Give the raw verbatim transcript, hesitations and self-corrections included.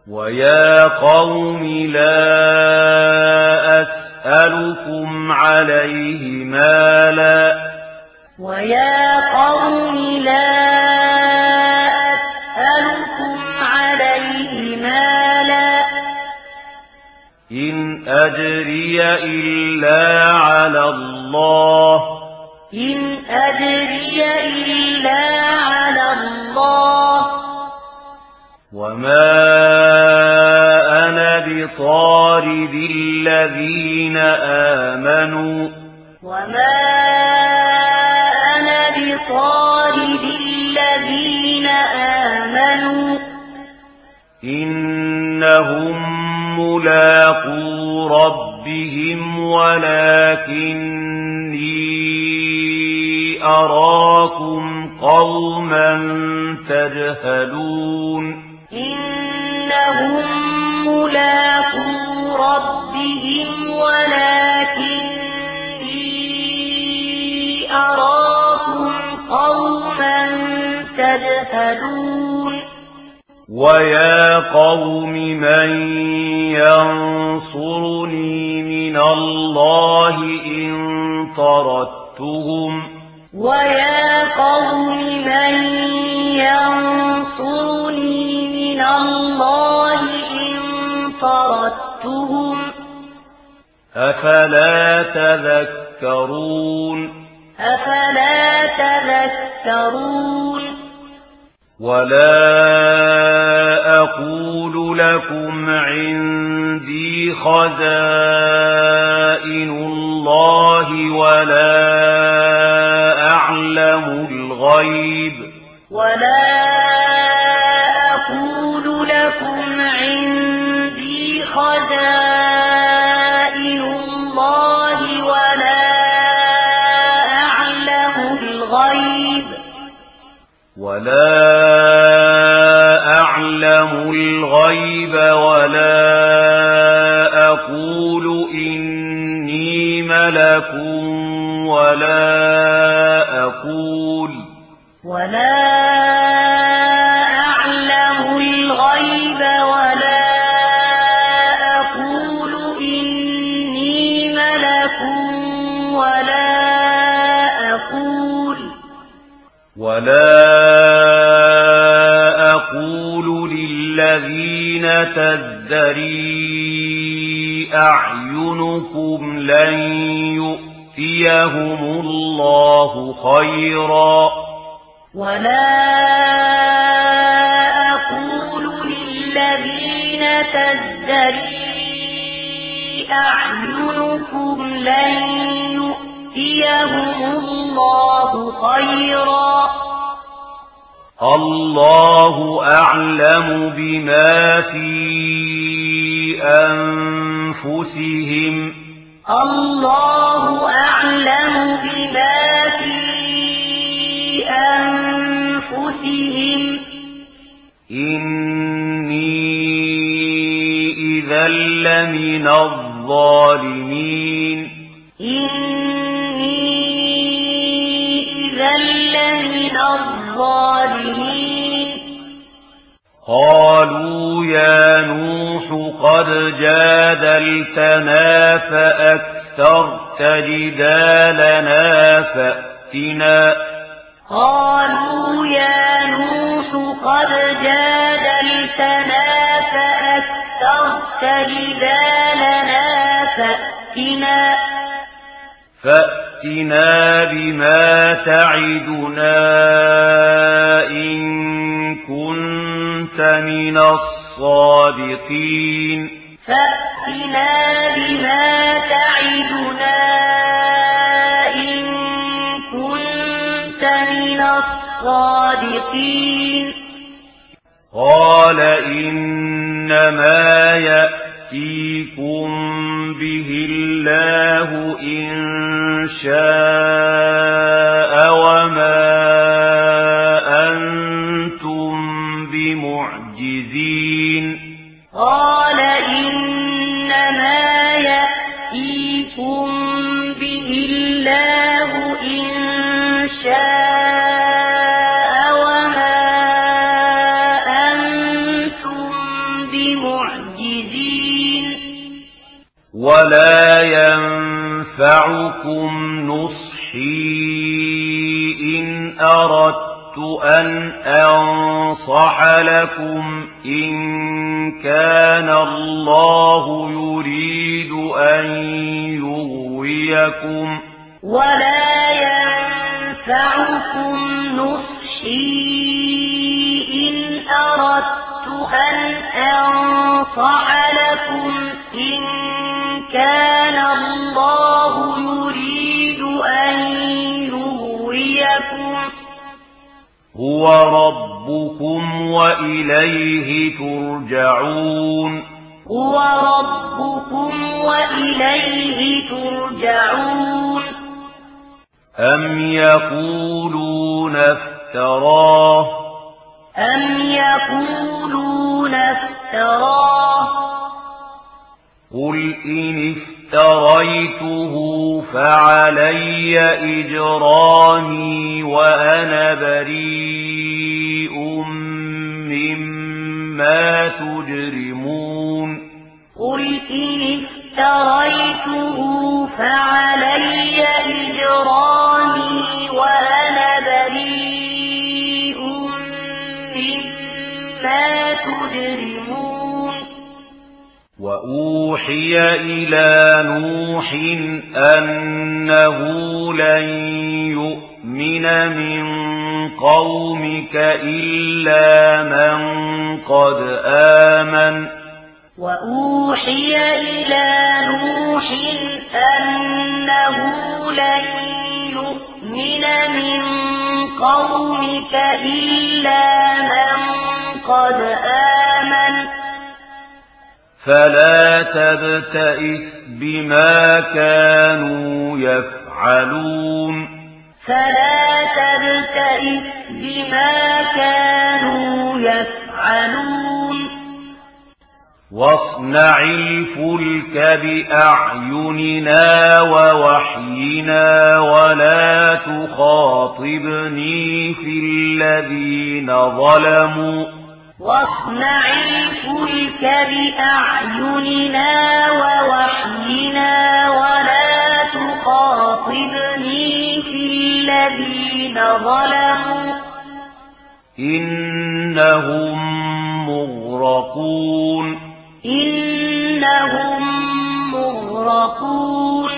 ويا قوم لا أسألكم عليه مالا ويا قوم لا أسألكم عليه مالا إن أجري إلا على الله إن أجري إلا على الله وما أنا بطارد الذين آمنوا وما أنا بطارد الذين آمنوا إنهم ملاقو ربهم ولكني أراكم قوما تجهلون إنهم ملاقو ربهم ولكني أراكم قوما تجهلون ويا قوم من ينصرني من الله إن طردتهم ويا قوم من ينصرني من الله إن طردتهم أفلا تذكرون أفلا تذكرون ولا أقول لكم عندي خزائن الله ولا أعلم الغيب ولا أقول لكم عندي خزائن الله ولا أعلم الغيب ولا أعلم الغيب ولا أقول إني ملك ولا أقول ولا أعلم الغيب ولا أقول إني ملك ولا أقول ولا أقول للذين تزدري أعينكم لن يؤتيهم الله خيرا ولا أقول للذين تزدري أعينكم لن يؤتيهم الله خيرا الله أعلم بما في أنفسهم الله أعلم بما في أنفسهم إني إذا لمن الظالمين إني إذا لمن الظالمين قالوا يا نوح قد جادلتنا فأكثرت جدالنا فأتنا قالوا يا نوح قد جادلتنا فأكثرت جدالنا فأتنا فأتنا بما تعدنا إن كنت من الصادقين فأتنا بما تعدنا إن كنت من الصادقين قال إنما يأتيكم به الله إن شاء وما أنتم بمعجزين قال إنما يأتيكم به الله إن شاء وما أنتم بمعجزين ولا ينفعكم نصحي إن أردت أن أنصح لكم إن كان الله يريد أن يغويكم ولا ينفعكم نصحي إن أردت أن أنصح لكم إن كان الله يريد أن يغويكم هو ربكم وإليه ترجعون هو ربكم وإليه ترجعون أم يقولون افتراه أم يقولون افتراه قل إن افتريته فعلي إجرامي وأنا بريء مما تجرمون قل إن افتريته فعلي إجرامي وأنا بريء مما تجرمون وأوحي إلى نوح أنه لن يؤمن من قومك إلا من قد آمن وأوحي إلى نوح أنه لن يؤمن من قومك إلا من قد آمن فلا تبتئس بما كانوا يفعلون فلا تبتئس بما كانوا يفعلون واصنع الفلك بأعيننا ووحينا ولا تخاطبني في الذين ظلموا واصنع الفلك بأعيننا ووحينا ولا تخاطبني في الذين ظلموا إنهم مغرقون إنهم مغرقون